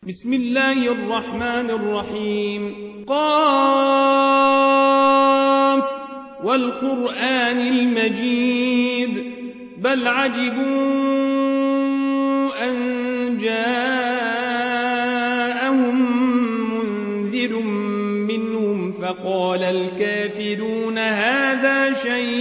بسم الله الرحمن الرحيم. قاف والقرآن المجيد بل عجبوا أن جاءهم منذر منهم فقال الكافرون هذا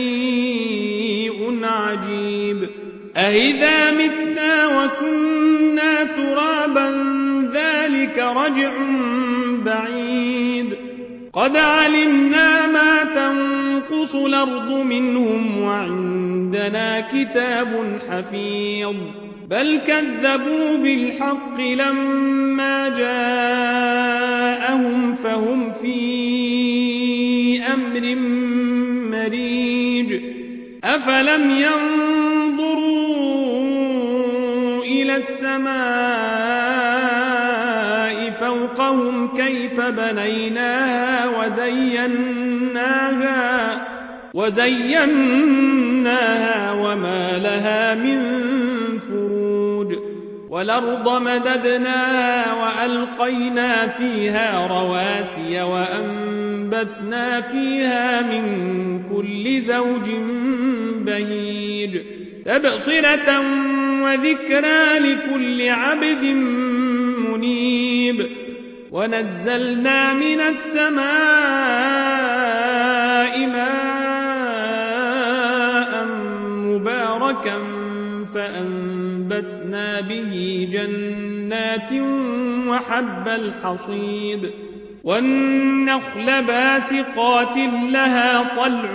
شيء عجيب أإذا متنا وكنا ترابا ذلك رجع بعيد قد علمنا ما تنقص الأرض منهم وعندنا كتاب حفيظ بل كذبوا بالحق لما جاءهم فهم في أمر مريج أفلم ينظروا إلى السماء فوقهم كيف بنيناها وزيناها وما لها من فروج والأرض مددناها وألقينا فيها رواسي وأنبتنا فيها من كل زوج بهيج تبصرة وذكرى لكل عبد منيب ونزلنا من السماء ماء مباركا فأنبتنا به جنات وحب الحصيد والنخل باسقات لها طلع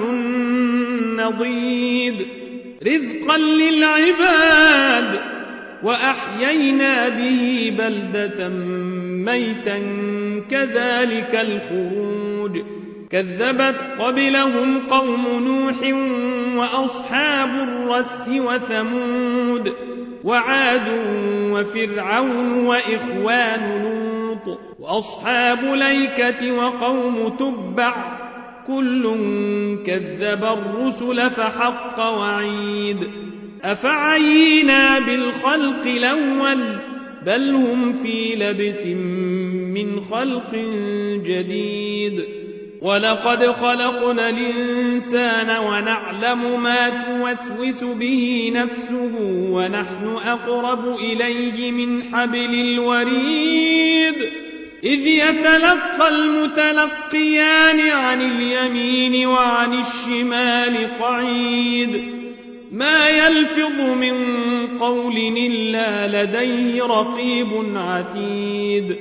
نضيد رزقا للعباد وأحيينا به بلدة ميتا كذلك الخروج كذبت قبلهم قوم نوح وأصحاب الرس وثمود وعاد وفرعون وإخوان لوط وأصحاب الأيكة وقوم تبع كل كذب الرسل فحق وعيد أفعينا بالخلق الأول بل هم في لبس من خلق جديد ولقد خلقنا الإنسان ونعلم ما توسوس به نفسه ونحن أقرب إليه من حبل الوريد إذ يتلقى المتلقيان عن اليمين وعن الشمال قعيد ما يلفظ من قول إلا لديه رقيب عتيد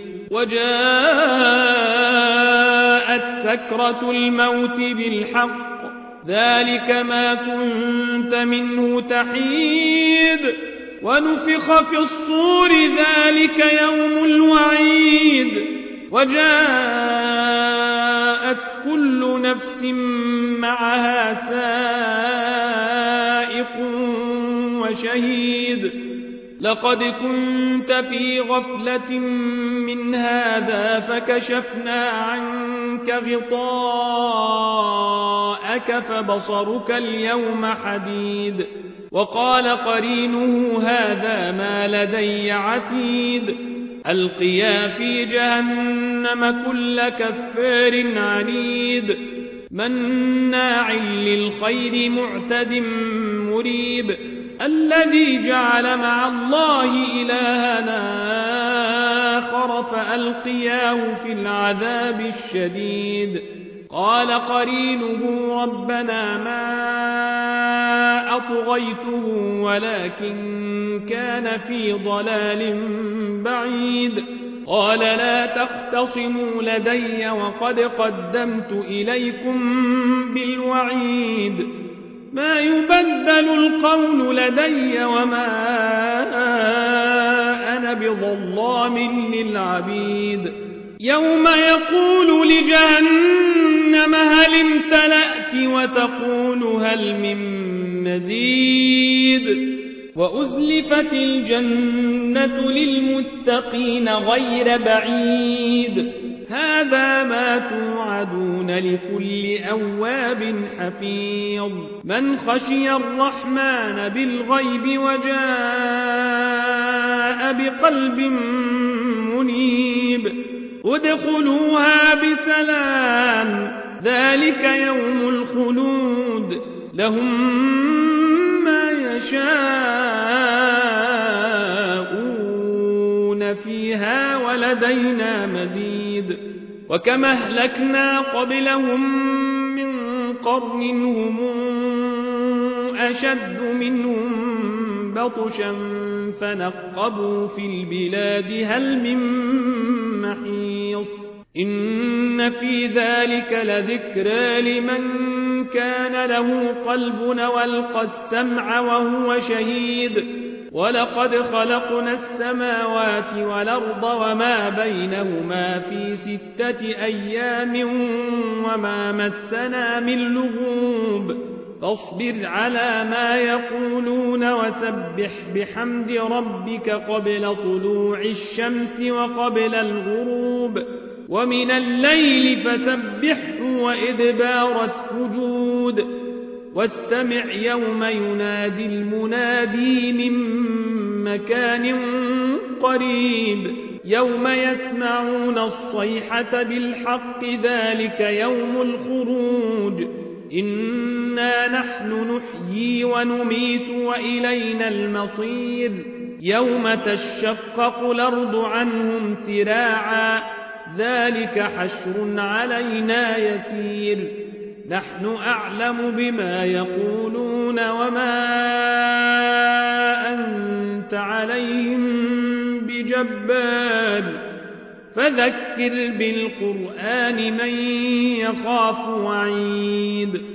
وجاءت سكرة الموت بالحق ذلك ما كنت منه تحيد ونفخ في الصور ذلك يوم الوعيد وجاءت كل نفس معها سائق وشهيد لقد كنت في غفلة من هذا فكشفنا عنك غطاءك فبصرك اليوم حديد وقال قرينه هذا ما لدي عتيد ألقيا في جهنم كل كفار عنيد مناع للخير معتد مريب الذي جعل مع الله إلهنا آخر فألقياه في العذاب الشديد قال قرينه ربنا ما أطغيته ولكن كان في ضلال بعيد قال لا تختصموا لدي وقد قدمت إليكم بالوعيد ما يبدل القول لدي وما أنا بظلام للعبيد يوم يقول لجهنم هل امتلأت وتقول هل من مزيد وأزلفت الجنة للمتقين غير بعيد هذا ما توعدون لكل أواب حفيظ من خشي الرحمن بالغيب وجاء بقلب منيب ادخلوها بسلام ذلك يوم الخلود لهم ما يشاءون فيها ولدينا مزيد وكما أهلكنا قبلهم من قرن هم أشد منهم بطشا فنقبوا في البلاد هل من محيص إن في ذلك لذكرى لمن كان له قلب والقى السمع وهو شهيد ولقد خلقنا السماوات والأرض وما بينهما في 6 أيام وما مسنا من لغوب فاصبر على ما يقولون وسبح بحمد ربك قبل طلوع الشمس وقبل الغروب ومن الليل فسبحه وإدبار السجود واستمع يوم ينادي المنادي من مكان قريب يوم يسمعون الصيحة بالحق ذلك يوم الخروج إنا نحن نحيي ونميت وإلينا المصير يوم تشقق الأرض عنهم سراعا ذلك حشر علينا يسير نحن أعلم بما يقولون وما أنت عليهم بجبار فذكر بالقرآن من يخاف وعيد